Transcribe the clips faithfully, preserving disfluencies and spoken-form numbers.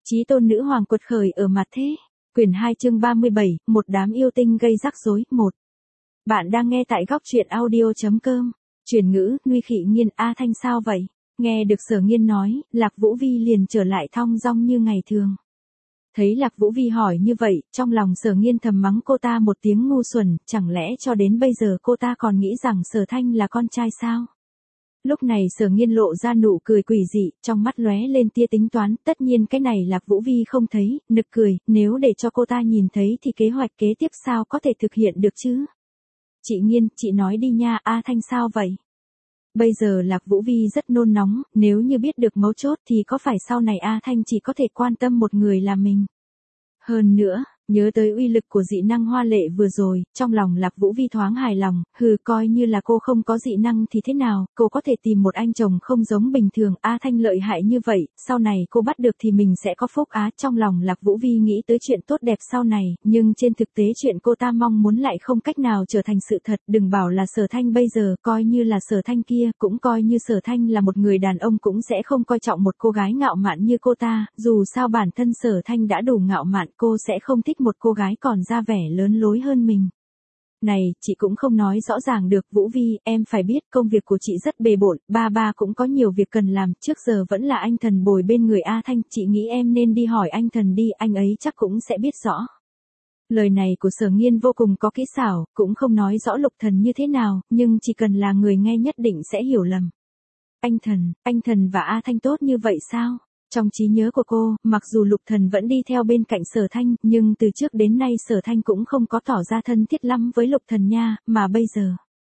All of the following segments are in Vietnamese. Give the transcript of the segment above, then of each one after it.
Chí tôn nữ hoàng quật khởi ở mặt thế. Quyển hai chương ba mươi bảy, một đám yêu tinh gây rắc rối, một. Bạn đang nghe tại góc truyện audio.com. Chuyển ngữ, Nguy Khị Nghiên, A Thanh sao vậy? Nghe được Sở Nghiên nói, Lạc Vũ Vi liền trở lại thong dong như ngày thường. Thấy Lạc Vũ Vi hỏi như vậy, trong lòng Sở Nghiên thầm mắng cô ta một tiếng ngu xuẩn, chẳng lẽ cho đến bây giờ cô ta còn nghĩ rằng Sở Thanh là con trai sao? Lúc này Sở Nghiên lộ ra nụ cười quỷ dị, trong mắt lóe lên tia tính toán, tất nhiên cái này Lạc Vũ Vi không thấy, nực cười, nếu để cho cô ta nhìn thấy thì kế hoạch kế tiếp sao có thể thực hiện được chứ? Chị Nghiên, chị nói đi nha, A Thanh sao vậy? Bây giờ Lạc Vũ Vi rất nôn nóng, nếu như biết được mấu chốt thì có phải sau này A Thanh chỉ có thể quan tâm một người là mình? Hơn nữa, nhớ tới uy lực của dị năng hoa lệ vừa rồi, trong lòng Lạc Vũ Vi thoáng hài lòng, hừ coi như là cô không có dị năng thì thế nào, cô có thể tìm một anh chồng không giống bình thường, A Thanh lợi hại như vậy, sau này cô bắt được thì mình sẽ có phúc á, trong lòng Lạc Vũ Vi nghĩ tới chuyện tốt đẹp sau này, nhưng trên thực tế chuyện cô ta mong muốn lại không cách nào trở thành sự thật, đừng bảo là Sở Thanh bây giờ, coi như là Sở Thanh kia, cũng coi như Sở Thanh là một người đàn ông cũng sẽ không coi trọng một cô gái ngạo mạn như cô ta, dù sao bản thân Sở Thanh đã đủ ngạo mạn, cô sẽ không thích một cô gái còn ra vẻ lớn lối hơn mình. Này, chị cũng không nói rõ ràng được, Vũ Vi, em phải biết công việc của chị rất bề bộn, ba ba cũng có nhiều việc cần làm, trước giờ vẫn là anh Thần bồi bên người A Thanh, chị nghĩ em nên đi hỏi anh Thần đi, anh ấy chắc cũng sẽ biết rõ. Lời này của Sở Nghiên vô cùng có kỹ xảo, cũng không nói rõ Lục Thần như thế nào, nhưng chỉ cần là người nghe nhất định sẽ hiểu lầm. Anh Thần, anh Thần và A Thanh tốt như vậy sao? Trong trí nhớ của cô, mặc dù Lục Thần vẫn đi theo bên cạnh Sở Thanh, nhưng từ trước đến nay Sở Thanh cũng không có tỏ ra thân thiết lắm với Lục Thần nha, mà bây giờ.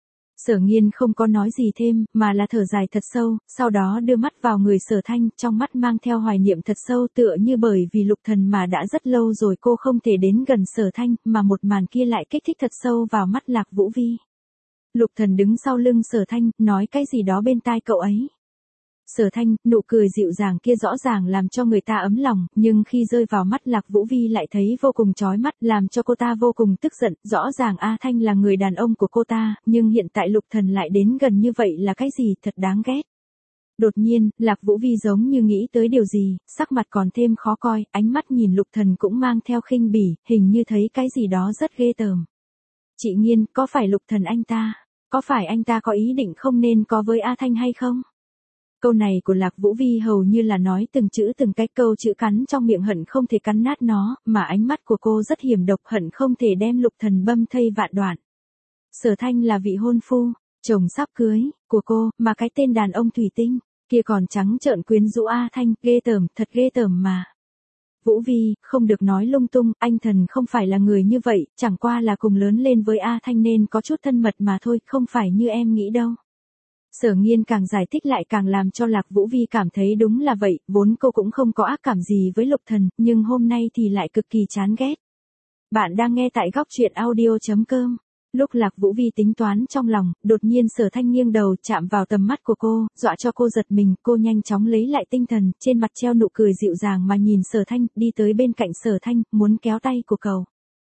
Sở Nghiên không có nói gì thêm, mà là thở dài thật sâu, sau đó đưa mắt vào người Sở Thanh, trong mắt mang theo hoài niệm thật sâu tựa như bởi vì Lục Thần mà đã rất lâu rồi cô không thể đến gần Sở Thanh, mà một màn kia lại kích thích thật sâu vào mắt Lạc Vũ Vi. Lục Thần đứng sau lưng Sở Thanh, nói cái gì đó bên tai cậu ấy. Sở Thanh, nụ cười dịu dàng kia rõ ràng làm cho người ta ấm lòng, nhưng khi rơi vào mắt Lạc Vũ Vi lại thấy vô cùng chói mắt, làm cho cô ta vô cùng tức giận, rõ ràng A Thanh là người đàn ông của cô ta, nhưng hiện tại Lục Thần lại đến gần như vậy là cái gì, thật đáng ghét. Đột nhiên, Lạc Vũ Vi giống như nghĩ tới điều gì, sắc mặt còn thêm khó coi, ánh mắt nhìn Lục Thần cũng mang theo khinh bỉ, hình như thấy cái gì đó rất ghê tởm. Chị Nghiên, có phải Lục Thần anh ta, có phải anh ta có ý định không nên có với A Thanh hay không? Câu này của Lạc Vũ Vi hầu như là nói từng chữ từng cái, câu chữ cắn trong miệng hận không thể cắn nát nó, mà ánh mắt của cô rất hiểm độc, hận không thể đem Lục Thần băm thây vạn đoạn. Sở Thanh là vị hôn phu, chồng sắp cưới, của cô, mà cái tên đàn ông thủy tinh, kia còn trắng trợn quyến rũ A Thanh, ghê tởm, thật ghê tởm mà. Vũ Vi, không được nói lung tung, anh Thần không phải là người như vậy, chẳng qua là cùng lớn lên với A Thanh nên có chút thân mật mà thôi, không phải như em nghĩ đâu. Sở Nghiên càng giải thích lại càng làm cho Lạc Vũ Vi cảm thấy đúng là vậy, vốn cô cũng không có ác cảm gì với Lục Thần, nhưng hôm nay thì lại cực kỳ chán ghét. Bạn đang nghe tại góc truyện audio.com. Lúc Lạc Vũ Vi tính toán trong lòng, đột nhiên Sở Thanh nghiêng đầu chạm vào tầm mắt của cô, dọa cho cô giật mình, cô nhanh chóng lấy lại tinh thần, trên mặt treo nụ cười dịu dàng mà nhìn Sở Thanh, đi tới bên cạnh Sở Thanh, muốn kéo tay của cậu.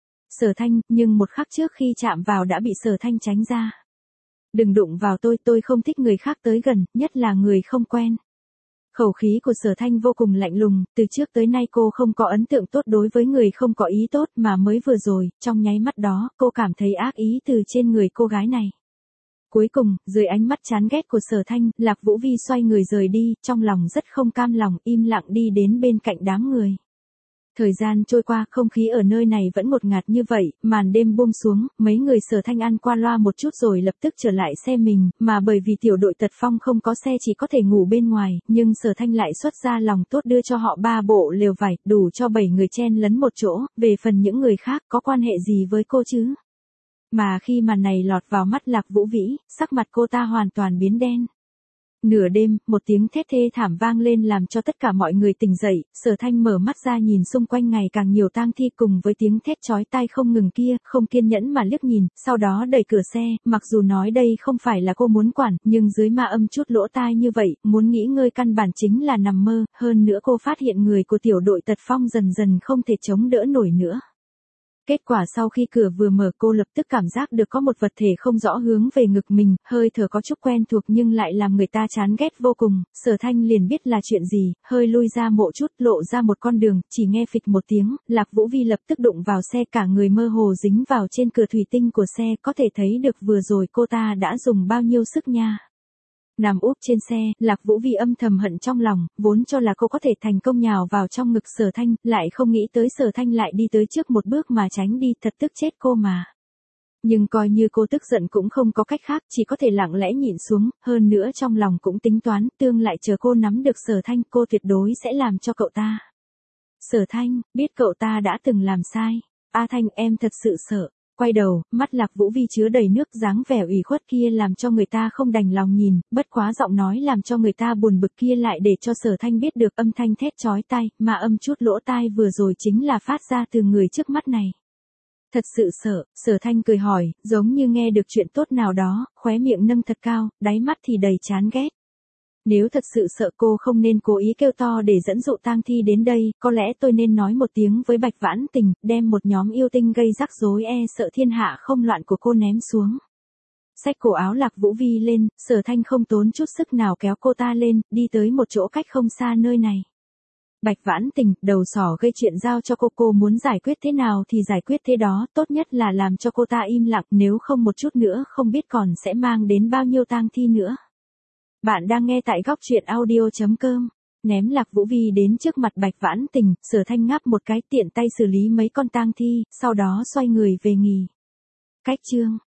Sở Thanh, nhưng một khắc trước khi chạm vào đã bị Sở Thanh tránh ra. Đừng đụng vào tôi, tôi không thích người khác tới gần, nhất là người không quen. Khẩu khí của Sở Thanh vô cùng lạnh lùng, từ trước tới nay cô không có ấn tượng tốt đối với người không có ý tốt mà mới vừa rồi, trong nháy mắt đó, cô cảm thấy ác ý từ trên người cô gái này. Cuối cùng, dưới ánh mắt chán ghét của Sở Thanh, Lạc Vũ Vi xoay người rời đi, trong lòng rất không cam lòng, im lặng đi đến bên cạnh đám người. Thời gian trôi qua, không khí ở nơi này vẫn ngột ngạt như vậy, màn đêm buông xuống, mấy người Sở Thanh ăn qua loa một chút rồi lập tức trở lại xe mình, mà bởi vì tiểu đội Tật Phong không có xe chỉ có thể ngủ bên ngoài, nhưng Sở Thanh lại xuất ra lòng tốt đưa cho họ ba bộ lều vải, đủ cho bảy người chen lấn một chỗ, về phần những người khác có quan hệ gì với cô chứ? Mà khi màn này lọt vào mắt Lạc Vũ Vĩ, sắc mặt cô ta hoàn toàn biến đen. Nửa đêm, một tiếng thét thê thảm vang lên làm cho tất cả mọi người tỉnh dậy, Sở Thanh mở mắt ra nhìn xung quanh ngày càng nhiều tang thi cùng với tiếng thét chói tai không ngừng kia, không kiên nhẫn mà liếc nhìn, sau đó đẩy cửa xe, mặc dù nói đây không phải là cô muốn quản, nhưng dưới ma âm chút lỗ tai như vậy, muốn nghỉ ngơi căn bản chính là nằm mơ, hơn nữa cô phát hiện người của tiểu đội Tật Phong dần dần không thể chống đỡ nổi nữa. Kết quả sau khi cửa vừa mở cô lập tức cảm giác được có một vật thể không rõ hướng về ngực mình, hơi thở có chút quen thuộc nhưng lại làm người ta chán ghét vô cùng, Sở Thanh liền biết là chuyện gì, hơi lui ra một chút lộ ra một con đường, chỉ nghe phịch một tiếng, Lạc Vũ Vi lập tức đụng vào xe cả người mơ hồ dính vào trên cửa thủy tinh của xe, có thể thấy được vừa rồi cô ta đã dùng bao nhiêu sức nha. Nằm úp trên xe, Lạc Vũ Vi âm thầm hận trong lòng, vốn cho là cô có thể thành công nhào vào trong ngực Sở Thanh, lại không nghĩ tới Sở Thanh lại đi tới trước một bước mà tránh đi, thật tức chết cô mà. Nhưng coi như cô tức giận cũng không có cách khác, chỉ có thể lặng lẽ nhịn xuống, hơn nữa trong lòng cũng tính toán, tương lại chờ cô nắm được Sở Thanh, cô tuyệt đối sẽ làm cho cậu ta. Sở Thanh, biết cậu ta đã từng làm sai. A Thanh, em thật sự sợ. Quay đầu, mắt Lạc Vũ Vi chứa đầy nước, dáng vẻ ủy khuất kia làm cho người ta không đành lòng nhìn, bất quá giọng nói làm cho người ta buồn bực kia lại để cho Sở Thanh biết được âm thanh thét chói tai, mà âm chút lỗ tai vừa rồi chính là phát ra từ người trước mắt này. Thật sự sợ, Sở Thanh cười hỏi, giống như nghe được chuyện tốt nào đó, khóe miệng nâng thật cao, đáy mắt thì đầy chán ghét. Nếu thật sự sợ cô không nên cố ý kêu to để dẫn dụ tang thi đến đây, có lẽ tôi nên nói một tiếng với Bạch Vãn Tình, đem một nhóm yêu tinh gây rắc rối e sợ thiên hạ không loạn của cô ném xuống. Xách cổ áo Lạc Vũ Vi lên, Sở Thanh không tốn chút sức nào kéo cô ta lên, đi tới một chỗ cách không xa nơi này. Bạch Vãn Tình, đầu sỏ gây chuyện giao cho cô, cô muốn giải quyết thế nào thì giải quyết thế đó, tốt nhất là làm cho cô ta im lặng, nếu không một chút nữa không biết còn sẽ mang đến bao nhiêu tang thi nữa. Bạn đang nghe tại góc truyện audio chấm com. Ném Lạc Vũ Vi đến trước mặt Bạch Vãn Tình, Sở Thanh ngáp một cái tiện tay xử lý mấy con tang thi, sau đó xoay người về nghỉ. Cách chương